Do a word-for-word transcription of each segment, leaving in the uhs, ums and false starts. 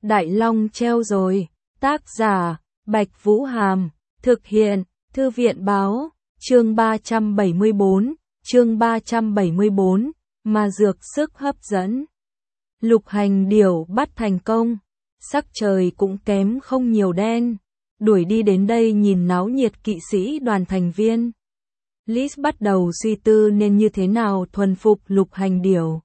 Đại Long treo rồi. Tác giả, Bạch Vũ Hàm. Thực hiện, Thư viện Báo. Chương ba trăm bảy mươi bốn. Chương ba trăm bảy mươi bốn. Ma dược sức hấp dẫn. Lục hành điểu bắt thành công. Sắc trời cũng kém không nhiều đen. Đuổi đi đến đây nhìn náo nhiệt kỵ sĩ đoàn thành viên. Liz bắt đầu suy tư nên như thế nào thuần phục lục hành điểu.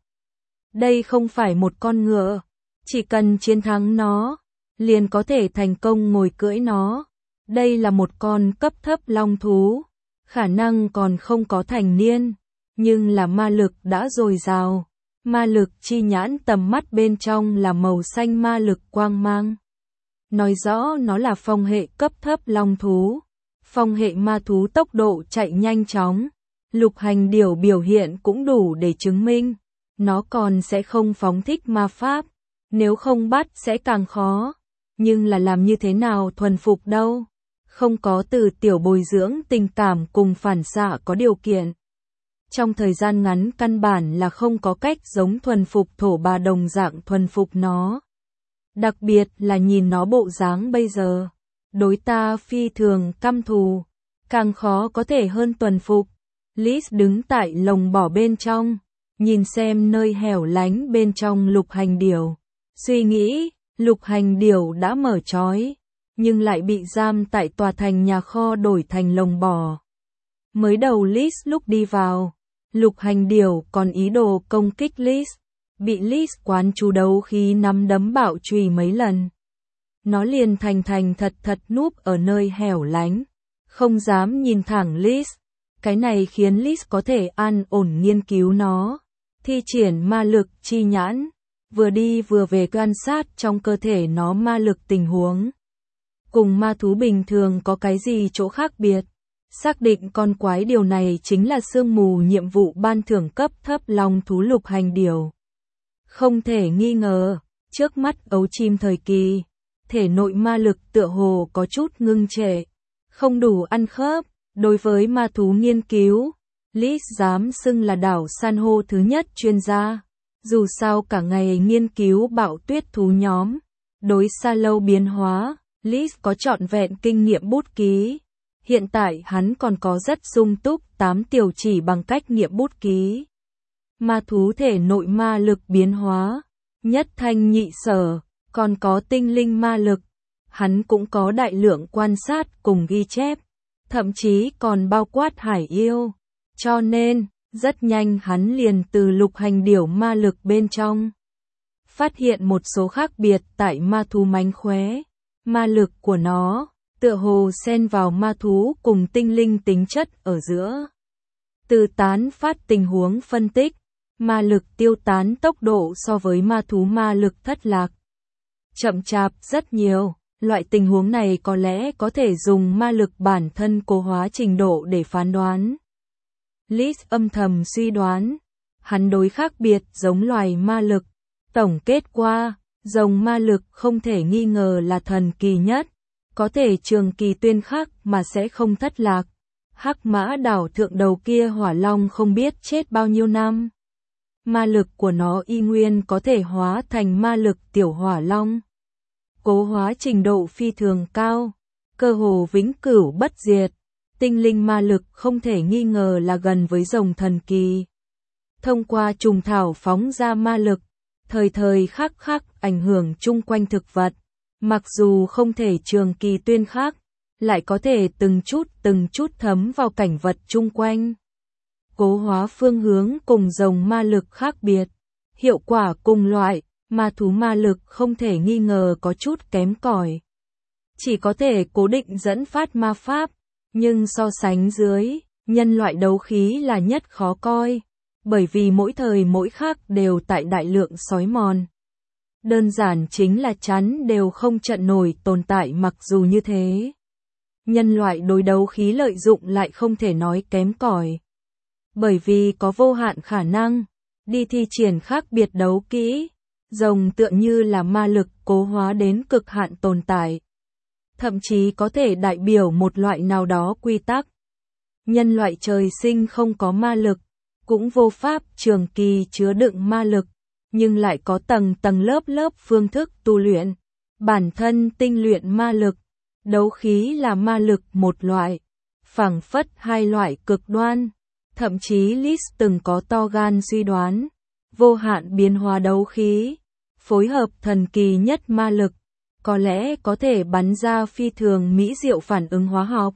Đây không phải một con ngựa. Chỉ cần chiến thắng nó, liền có thể thành công ngồi cưỡi nó. Đây là một con cấp thấp long thú. Khả năng còn không có thành niên. Nhưng là ma lực đã dồi dào. Ma lực chi nhãn tầm mắt bên trong là màu xanh ma lực quang mang. Nói rõ nó là phong hệ cấp thấp long thú. Phong hệ ma thú tốc độ chạy nhanh chóng. Lục hành điểu biểu hiện cũng đủ để chứng minh. Nó còn sẽ không phóng thích ma pháp. Nếu không bắt sẽ càng khó. Nhưng là làm như thế nào thuần phục đâu. Không có từ tiểu bồi dưỡng tình cảm cùng phản xạ có điều kiện. Trong thời gian ngắn căn bản là không có cách giống thuần phục thổ bà đồng dạng thuần phục nó. Đặc biệt là nhìn nó bộ dáng bây giờ. Đối ta phi thường căm thù. Càng khó có thể hơn thuần phục. Liz đứng tại lồng bò bên trong. Nhìn xem nơi hẻo lánh bên trong lục hành điểu. Suy nghĩ, lục hành điểu đã mở trói. Nhưng lại bị giam tại tòa thành nhà kho đổi thành lồng bò. Mới đầu Liz lúc đi vào. Lục hành điểu còn ý đồ công kích Liz. Bị Liz quán chú đấu khí nắm đấm bạo chùy mấy lần. Nó liền thành thành thật thật núp ở nơi hẻo lánh. Không dám nhìn thẳng Liz. Cái này khiến Liz có thể an ổn nghiên cứu nó. Thi triển ma lực chi nhãn. Vừa đi vừa về quan sát trong cơ thể nó ma lực tình huống. Cùng ma thú bình thường có cái gì chỗ khác biệt. Xác định con quái điều này chính là sương mù nhiệm vụ ban thưởng cấp thấp long thú lục hành điểu. Không thể nghi ngờ, trước mắt ấu chim thời kỳ, thể nội ma lực tựa hồ có chút ngưng trệ, không đủ ăn khớp. Đối với ma thú nghiên cứu, Liz dám xưng là đảo san hô thứ nhất chuyên gia. Dù sao cả ngày nghiên cứu bạo tuyết thú nhóm, đối xa lâu biến hóa, Liz có trọn vẹn kinh nghiệm bút ký. Hiện tại hắn còn có rất sung túc tám tiểu chỉ bằng cách nghiệm bút ký. Ma thú thể nội ma lực biến hóa, nhất thanh nhị sở, còn có tinh linh ma lực. Hắn cũng có đại lượng quan sát cùng ghi chép, thậm chí còn bao quát hải yêu. Cho nên, rất nhanh hắn liền từ lục hành điểu ma lực bên trong. Phát hiện một số khác biệt tại ma thú mánh khóe. Ma lực của nó, tựa hồ xen vào ma thú cùng tinh linh tính chất ở giữa. Từ tán phát tình huống phân tích, ma lực tiêu tán tốc độ so với ma thú ma lực thất lạc chậm chạp rất nhiều. Loại tình huống này có lẽ có thể dùng ma lực bản thân cố hóa trình độ để phán đoán. Liz âm thầm suy đoán, hắn đối khác biệt giống loài ma lực. Tổng kết qua, rồng ma lực không thể nghi ngờ là thần kỳ nhất, có thể trường kỳ tuyên khắc mà sẽ không thất lạc. Hắc Mã đảo thượng đầu kia hỏa long không biết chết bao nhiêu năm. Ma lực của nó y nguyên có thể hóa thành ma lực tiểu hỏa long. Cố hóa trình độ phi thường cao, cơ hồ vĩnh cửu bất diệt. Tinh linh ma lực không thể nghi ngờ là gần với rồng thần kỳ. Thông qua trùng thảo phóng ra ma lực, thời thời khắc khắc ảnh hưởng chung quanh thực vật. Mặc dù không thể trường kỳ tuyên khắc, lại có thể từng chút từng chút thấm vào cảnh vật chung quanh. Cố hóa phương hướng cùng rồng ma lực khác biệt. Hiệu quả cùng loại, ma thú ma lực không thể nghi ngờ có chút kém cỏi. Chỉ có thể cố định dẫn phát ma pháp, nhưng so sánh dưới, nhân loại đấu khí là nhất khó coi, bởi vì mỗi thời mỗi khác đều tại đại lượng sói mòn. Đơn giản chính là chắn đều không trận nổi tồn tại. Mặc dù như thế, nhân loại đối đấu khí lợi dụng lại không thể nói kém cỏi, bởi vì có vô hạn khả năng đi thi triển khác biệt đấu kỹ. Rồng tựa như là ma lực cố hóa đến cực hạn tồn tại, thậm chí có thể đại biểu một loại nào đó quy tắc. Nhân loại trời sinh không có ma lực, cũng vô pháp trường kỳ chứa đựng ma lực, nhưng lại có tầng tầng lớp lớp phương thức tu luyện, Bản thân tinh luyện ma lực, đấu khí là ma lực một loại, phảng phất hai loại cực đoan. Thậm chí Liz từng có to gan suy đoán, vô hạn biến hóa đấu khí, phối hợp thần kỳ nhất ma lực, có lẽ có thể bắn ra phi thường mỹ diệu phản ứng hóa học.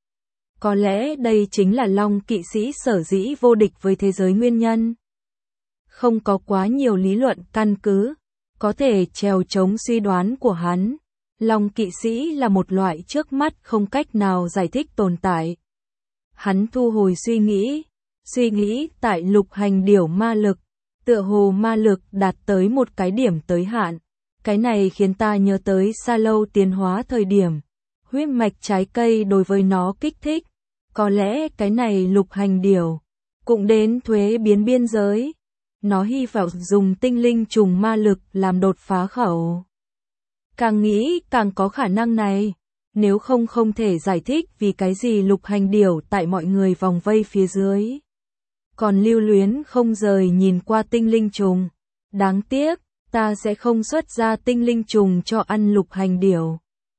Có lẽ đây chính là Long kỵ sĩ sở dĩ vô địch với thế giới nguyên nhân. Không có quá nhiều lý luận căn cứ, có thể trèo chống suy đoán của hắn. Long kỵ sĩ là một loại trước mắt không cách nào giải thích tồn tại. Hắn thu hồi suy nghĩ, suy nghĩ tại lục hành điểu ma lực, tựa hồ ma lực đạt tới một cái điểm tới hạn. Cái này khiến ta nhớ tới xa lâu tiến hóa thời điểm, huyết mạch trái cây đối với nó kích thích. Có lẽ cái này lục hành điểu cũng đến thuế biến biên giới. Nó hy vọng dùng tinh linh trùng ma lực làm đột phá khẩu. Càng nghĩ càng có khả năng này. Nếu không không thể giải thích vì cái gì lục hành điểu tại mọi người vòng vây phía dưới. Còn lưu luyến không rời nhìn qua tinh linh trùng. Đáng tiếc, ta sẽ không xuất ra tinh linh trùng cho ăn lục hành điểu.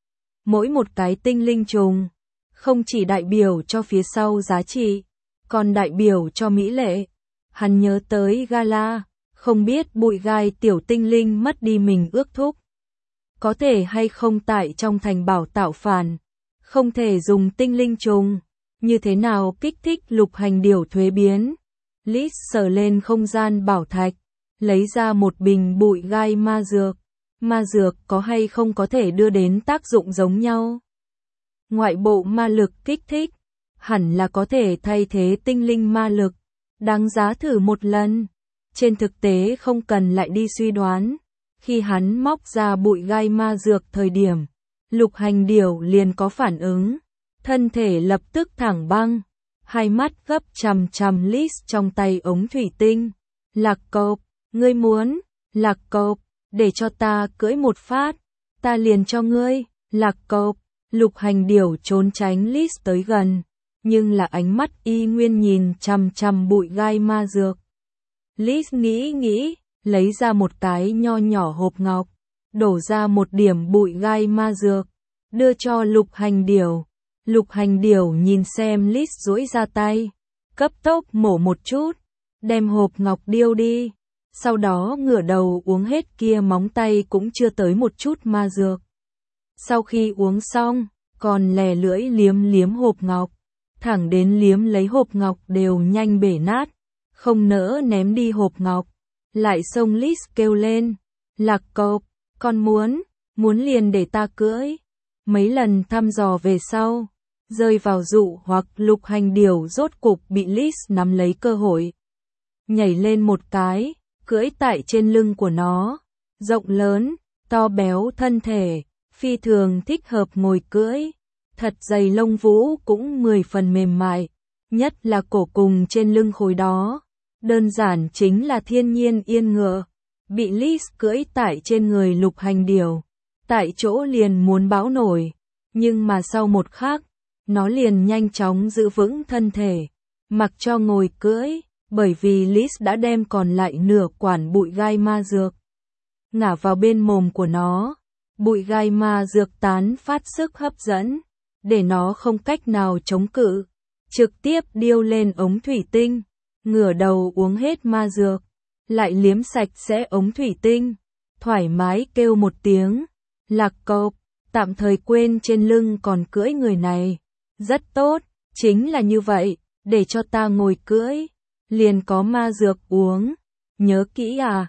Mỗi một cái tinh linh trùng, không chỉ đại biểu cho phía sau giá trị, còn đại biểu cho mỹ lệ. Hắn nhớ tới Gala, không biết bụi gai tiểu tinh linh mất đi mình ước thúc. Có thể hay không tại trong thành bảo tạo phản, không thể dùng tinh linh trùng, như thế nào kích thích lục hành điểu thuế biến. Liz sờ lên không gian bảo thạch, lấy ra một bình bụi gai ma dược. Ma dược có hay không có thể đưa đến tác dụng giống nhau. Ngoại bộ ma lực kích thích, hẳn là có thể thay thế tinh linh ma lực. Đáng giá thử một lần. Trên thực tế không cần lại đi suy đoán. Khi hắn móc ra bụi gai ma dược thời điểm, lục hành điểu liền có phản ứng. Thân thể lập tức thẳng băng. Hai mắt gấp chằm chằm Liz trong tay ống thủy tinh. Lạc cộp, ngươi muốn, lạc cộp, để cho ta cưỡi một phát. Ta liền cho ngươi, lạc cộp. Lục hành điểu trốn tránh Liz tới gần. Nhưng là ánh mắt y nguyên nhìn chằm chằm bụi gai ma dược. Liz nghĩ nghĩ, lấy ra một cái nho nhỏ hộp ngọc, đổ ra một điểm bụi gai ma dược, đưa cho lục hành điểu. Lục hành điểu nhìn xem Liz duỗi ra tay, cấp tốc mổ một chút, đem hộp ngọc điêu đi, sau đó ngửa đầu uống hết kia móng tay cũng chưa tới một chút ma dược. Sau khi uống xong, còn lè lưỡi liếm liếm hộp ngọc. Thẳng đến liếm lấy hộp ngọc đều nhanh bể nát, không nỡ ném đi hộp ngọc. Lại xông Liz kêu lên, lạc cộp, con muốn, muốn liền để ta cưỡi. Mấy lần thăm dò về sau, rơi vào dụ hoặc lục hành điểu rốt cục bị Liz nắm lấy cơ hội. Nhảy lên một cái, cưỡi tại trên lưng của nó, rộng lớn, to béo thân thể, phi thường thích hợp ngồi cưỡi. Thật dày lông vũ cũng mười phần mềm mại, nhất là cổ cùng trên lưng khối đó. Đơn giản chính là thiên nhiên yên ngựa. Bị Liz cưỡi tại trên người lục hành điểu, tại chỗ liền muốn bão nổi. Nhưng mà sau một khắc, nó liền nhanh chóng giữ vững thân thể, mặc cho ngồi cưỡi, bởi vì Liz đã đem còn lại nửa quản bụi gai ma dược ngả vào bên mồm của nó. Bụi gai ma dược tán phát sức hấp dẫn, để nó không cách nào chống cự, trực tiếp điêu lên ống thủy tinh, ngửa đầu uống hết ma dược, lại liếm sạch sẽ ống thủy tinh, thoải mái kêu một tiếng, lạc cộp, tạm thời quên trên lưng còn cưỡi người này. Rất tốt, chính là như vậy, để cho ta ngồi cưỡi, liền có ma dược uống. Nhớ kỹ à,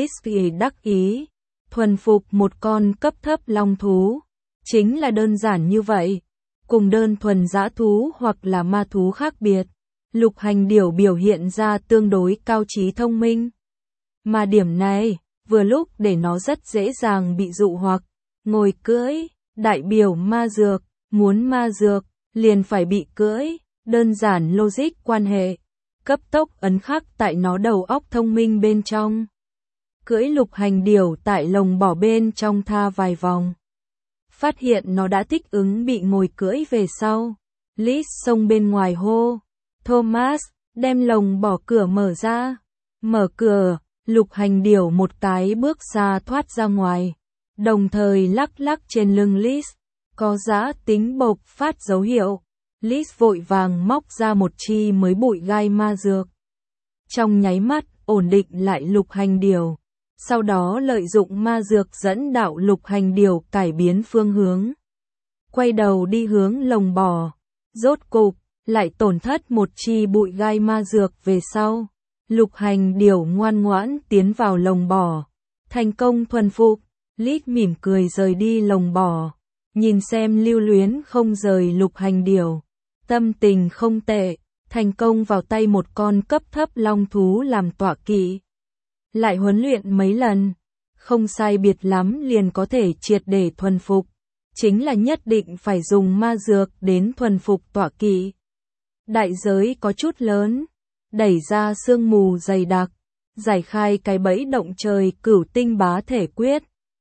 Liz đắc ý, thuần phục một con cấp thấp long thú, chính là đơn giản như vậy. Cùng đơn thuần dã thú hoặc là ma thú khác biệt, lục hành điểu biểu hiện ra tương đối cao trí thông minh. Mà điểm này, vừa lúc để nó rất dễ dàng bị dụ hoặc. Ngồi cưỡi, đại biểu ma dược, muốn ma dược, liền phải bị cưỡi, đơn giản logic quan hệ. Cấp tốc ấn khắc tại nó đầu óc thông minh bên trong. Cưỡi lục hành điểu tại lồng bỏ bên trong tha vài vòng. Phát hiện nó đã thích ứng bị ngồi cưỡi về sau. Liz xông bên ngoài hô, Thomas, đem lồng bỏ cửa mở ra. Mở cửa, lục hành điểu một cái bước xa thoát ra ngoài. đồng thời lắc lắc trên lưng Liz, có dã tính bộc phát dấu hiệu. Liz vội vàng móc ra một chi mới bụi gai ma dược. Trong nháy mắt, ổn định lại Lục Hành Điểu. Sau đó lợi dụng ma dược dẫn đạo Lục Hành Điểu cải biến phương hướng. Quay đầu đi hướng lồng bò. Rốt cục, lại tổn thất một chi bụi gai ma dược về sau. Lục Hành Điểu ngoan ngoãn tiến vào lồng bò. Thành công thuần phục. Liz mỉm cười rời đi lồng bò. Nhìn xem lưu luyến không rời Lục Hành Điểu. Tâm tình không tệ. Thành công vào tay một con cấp thấp long thú làm tọa kỵ. Lại huấn luyện mấy lần. Không sai biệt lắm liền có thể triệt để thuần phục. Chính là nhất định phải dùng ma dược đến thuần phục tọa kỵ. Đại giới có chút lớn. Đẩy ra sương mù dày đặc. Giải khai cái bẫy động trời cửu tinh bá thể quyết.